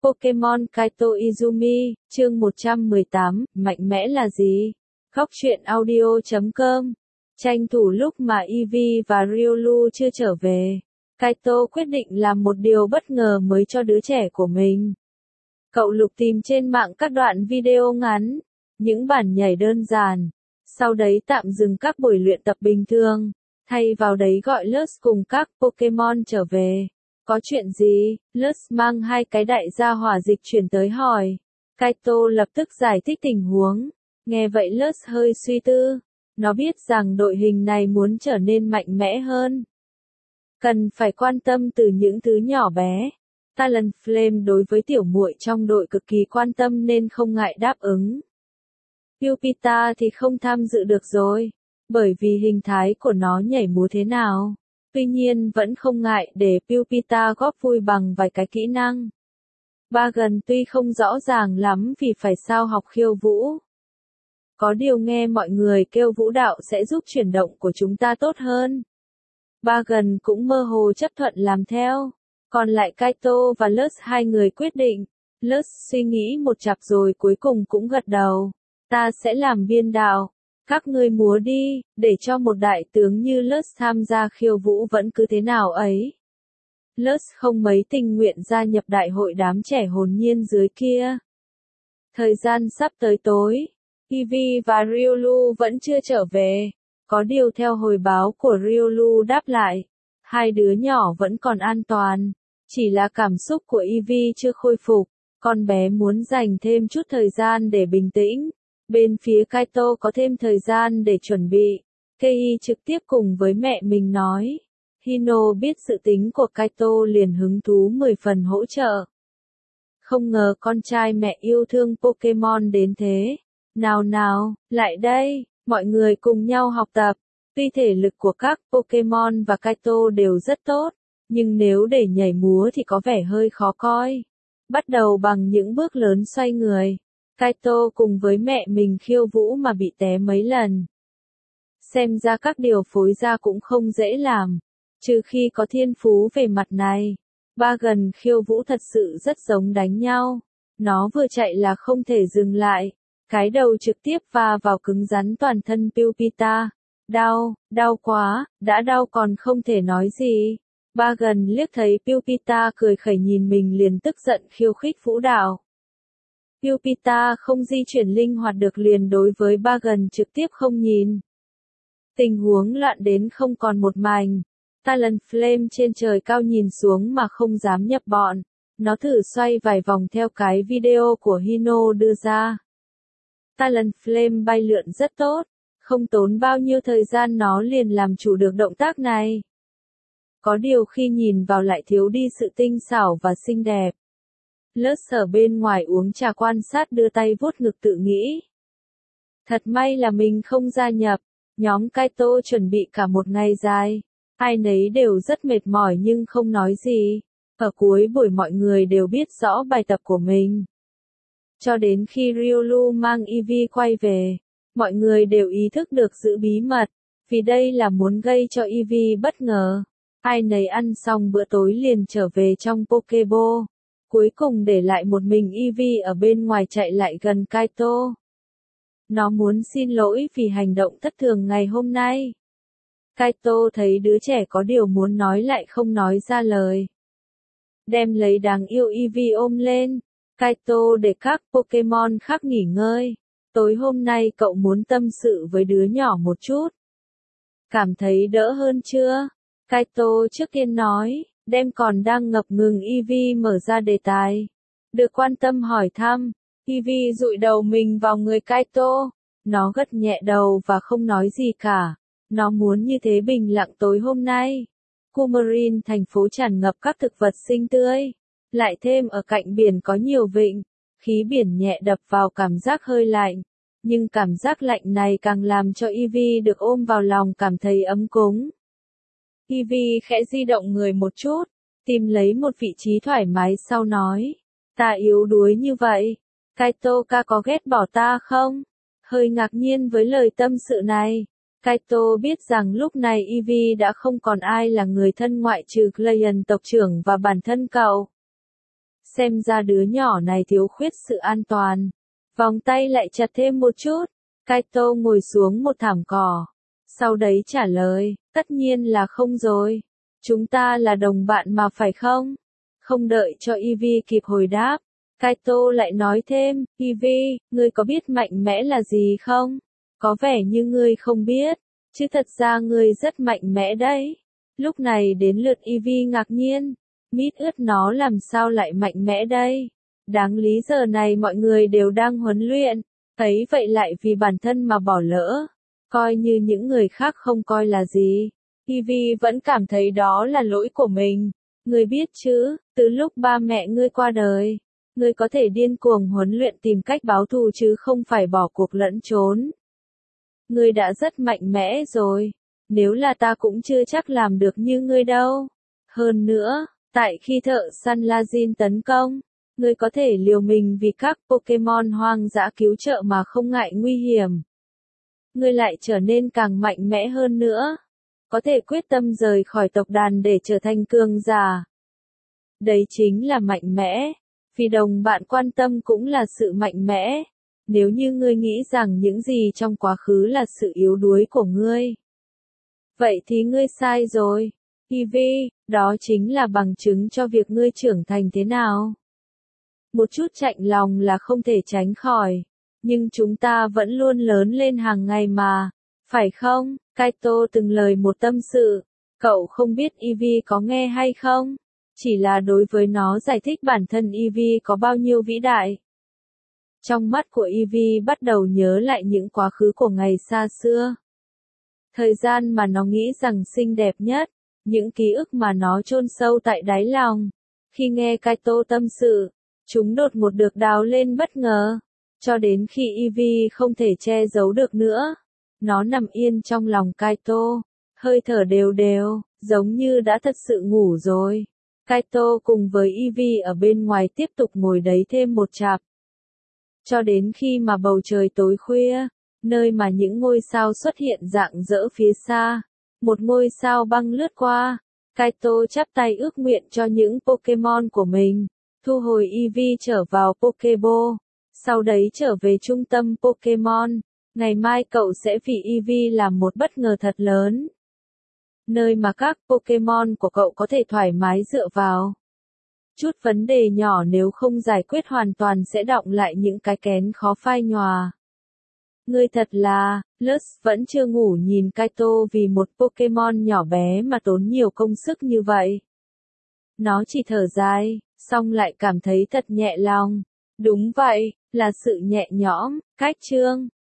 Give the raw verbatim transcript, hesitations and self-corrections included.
Pokemon Kaito Izumi, chương một trăm mười tám, mạnh mẽ là gì? Góc truyện audio chấm com. Tranh thủ lúc mà Eevee và Riolu chưa trở về, Kaito quyết định làm một điều bất ngờ mới cho đứa trẻ của mình. Cậu lục tìm trên mạng các đoạn video ngắn, những bản nhảy đơn giản, sau đấy tạm dừng các buổi luyện tập bình thường, thay vào đấy gọi Luz cùng các Pokemon trở về. Có chuyện gì? Luz mang hai cái đại gia hỏa dịch chuyển tới hỏi. Kaito lập tức giải thích tình huống. Nghe vậy Luz hơi suy tư. Nó biết rằng đội hình này muốn trở nên mạnh mẽ hơn, cần phải quan tâm từ những thứ nhỏ bé. Talonflame đối với tiểu muội trong đội cực kỳ quan tâm nên không ngại đáp ứng. Pupita thì không tham dự được rồi, bởi vì hình thái của nó nhảy múa thế nào. Tuy nhiên vẫn không ngại để Pupita góp vui bằng vài cái kỹ năng. Bagon tuy không rõ ràng lắm vì phải sao học khiêu vũ. Có điều nghe mọi người kêu vũ đạo sẽ giúp chuyển động của chúng ta tốt hơn. Bagon cũng mơ hồ chấp thuận làm theo. Còn lại Kaito và Luz hai người quyết định. Luz suy nghĩ một chặp rồi cuối cùng cũng gật đầu. Ta sẽ làm biên đạo. Các ngươi múa đi, để cho một đại tướng như Luz tham gia khiêu vũ vẫn cứ thế nào ấy. Luz không mấy tình nguyện gia nhập đại hội đám trẻ hồn nhiên dưới kia. Thời gian sắp tới tối, Eevee và Riolu vẫn chưa trở về. Có điều theo hồi báo của Riolu đáp lại, hai đứa nhỏ vẫn còn an toàn. Chỉ là cảm xúc của Eevee chưa khôi phục, con bé muốn dành thêm chút thời gian để bình tĩnh. Bên phía Kaito có thêm thời gian để chuẩn bị. Kei trực tiếp cùng với mẹ mình nói. Hino biết sự tính của Kaito liền hứng thú mười phần hỗ trợ. Không ngờ con trai mẹ yêu thương Pokemon đến thế. Nào nào, lại đây, mọi người cùng nhau học tập. Tuy thể lực của các Pokemon và Kaito đều rất tốt, nhưng nếu để nhảy múa thì có vẻ hơi khó coi. Bắt đầu bằng những bước lớn xoay người. Kaito cùng với mẹ mình khiêu vũ mà bị té mấy lần. Xem ra các điều phối ra cũng không dễ làm, trừ khi có thiên phú về mặt này. Bagon khiêu vũ thật sự rất giống đánh nhau. Nó vừa chạy là không thể dừng lại. Cái đầu trực tiếp va vào cứng rắn toàn thân Pupita. Đau, đau quá, đã đau còn không thể nói gì. Bagon liếc thấy Pupita cười khẩy nhìn mình liền tức giận khiêu khích vũ đạo. Pupita không di chuyển linh hoạt được liền đối với Bagon trực tiếp không nhìn. Tình huống loạn đến không còn một mảnh. Talonflame trên trời cao nhìn xuống mà không dám nhập bọn. Nó thử xoay vài vòng theo cái video của Hino đưa ra. Talonflame bay lượn rất tốt, không tốn bao nhiêu thời gian nó liền làm chủ được động tác này. Có điều khi nhìn vào lại thiếu đi sự tinh xảo và xinh đẹp. Luz ở bên ngoài uống trà quan sát đưa tay vuốt ngực tự nghĩ. Thật may là mình không gia nhập, nhóm Kaito chuẩn bị cả một ngày dài. Ai nấy đều rất mệt mỏi nhưng không nói gì. Ở cuối buổi mọi người đều biết rõ bài tập của mình. Cho đến khi Riolu mang Eevee quay về, mọi người đều ý thức được giữ bí mật, vì đây là muốn gây cho Eevee bất ngờ. Ai nấy ăn xong bữa tối liền trở về trong Pokéball. Cuối cùng để lại một mình Eevee ở bên ngoài chạy lại gần Kaito. Nó muốn xin lỗi vì hành động thất thường ngày hôm nay. Kaito thấy đứa trẻ có điều muốn nói lại không nói ra lời. Đem lấy đáng yêu Eevee ôm lên. Kaito để các Pokemon khác nghỉ ngơi. Tối hôm nay cậu muốn tâm sự với đứa nhỏ một chút. Cảm thấy đỡ hơn chưa? Kaito trước tiên nói, đem còn đang ngập ngừng Eevee mở ra đề tài. Được quan tâm hỏi thăm, Eevee dụi đầu mình vào người Kaito. Nó gật nhẹ đầu và không nói gì cả. Nó muốn như thế bình lặng tối hôm nay. Coumarin thành phố tràn ngập các thực vật xinh tươi. Lại thêm ở cạnh biển có nhiều vịnh. Khí biển nhẹ đập vào cảm giác hơi lạnh. Nhưng cảm giác lạnh này càng làm cho Eevee được ôm vào lòng cảm thấy ấm cúng. Eevee khẽ di động người một chút, tìm lấy một vị trí thoải mái sau nói. Ta yếu đuối như vậy. Kaito ca có ghét bỏ ta không? Hơi ngạc nhiên với lời tâm sự này. Kaito biết rằng lúc này Eevee đã không còn ai là người thân ngoại trừ Glacian tộc trưởng và bản thân cậu. Xem ra đứa nhỏ này thiếu khuyết sự an toàn. Vòng tay lại chặt thêm một chút. Kaito ngồi xuống một thảm cỏ. Sau đấy trả lời, tất nhiên là không rồi. Chúng ta là đồng bạn mà phải không? Không đợi cho Ivy kịp hồi đáp. Kaito lại nói thêm, Ivy, ngươi có biết mạnh mẽ là gì không? Có vẻ như ngươi không biết, chứ thật ra ngươi rất mạnh mẽ đấy. Lúc này đến lượt Ivy ngạc nhiên, mít ướt nó làm sao lại mạnh mẽ đây? Đáng lý giờ này mọi người đều đang huấn luyện, thấy vậy lại vì bản thân mà bỏ lỡ, coi như những người khác không coi là gì. Ivy vẫn cảm thấy đó là lỗi của mình. Ngươi biết chứ, từ lúc ba mẹ ngươi qua đời, ngươi có thể điên cuồng huấn luyện tìm cách báo thù chứ không phải bỏ cuộc lẫn trốn. Ngươi đã rất mạnh mẽ rồi, nếu là ta cũng chưa chắc làm được như ngươi đâu. Hơn nữa, tại khi thợ săn Lajin tấn công, ngươi có thể liều mình vì các Pokemon hoang dã cứu trợ mà không ngại nguy hiểm. Ngươi lại trở nên càng mạnh mẽ hơn nữa, có thể quyết tâm rời khỏi tộc đàn để trở thành cường giả. Đấy chính là mạnh mẽ, vì đồng bạn quan tâm cũng là sự mạnh mẽ. Nếu như ngươi nghĩ rằng những gì trong quá khứ là sự yếu đuối của ngươi, vậy thì ngươi sai rồi. Ivy, đó chính là bằng chứng cho việc ngươi trưởng thành thế nào. Một chút chạnh lòng là không thể tránh khỏi, nhưng chúng ta vẫn luôn lớn lên hàng ngày mà, phải không? Kaito từng lời một tâm sự, cậu không biết Ivy có nghe hay không? Chỉ là đối với nó giải thích bản thân Ivy có bao nhiêu vĩ đại. Trong mắt của Ivy bắt đầu nhớ lại những quá khứ của ngày xa xưa. Thời gian mà nó nghĩ rằng xinh đẹp nhất, những ký ức mà nó chôn sâu tại đáy lòng. Khi nghe Kaito tâm sự, chúng đột ngột được đào lên bất ngờ, cho đến khi Ivy không thể che giấu được nữa. Nó nằm yên trong lòng Kaito, hơi thở đều đều, giống như đã thật sự ngủ rồi. Kaito cùng với Ivy ở bên ngoài tiếp tục ngồi đấy thêm một chặp. Cho đến khi mà bầu trời tối khuya, nơi mà những ngôi sao xuất hiện rạng rỡ phía xa, một ngôi sao băng lướt qua. Kaito chắp tay ước nguyện cho những Pokemon của mình, thu hồi Ivy trở vào Pokéball, sau đấy trở về trung tâm Pokemon. Ngày mai cậu sẽ vì Ivy làm một bất ngờ thật lớn, nơi mà các Pokemon của cậu có thể thoải mái dựa vào. Chút vấn đề nhỏ nếu không giải quyết hoàn toàn sẽ đọng lại những cái kén khó phai nhòa. Ngươi thật là, Lux vẫn chưa ngủ nhìn Kaito vì một Pokemon nhỏ bé mà tốn nhiều công sức như vậy. Nó chỉ thở dài, xong lại cảm thấy thật nhẹ lòng. Đúng vậy, là sự nhẹ nhõm, cách chương.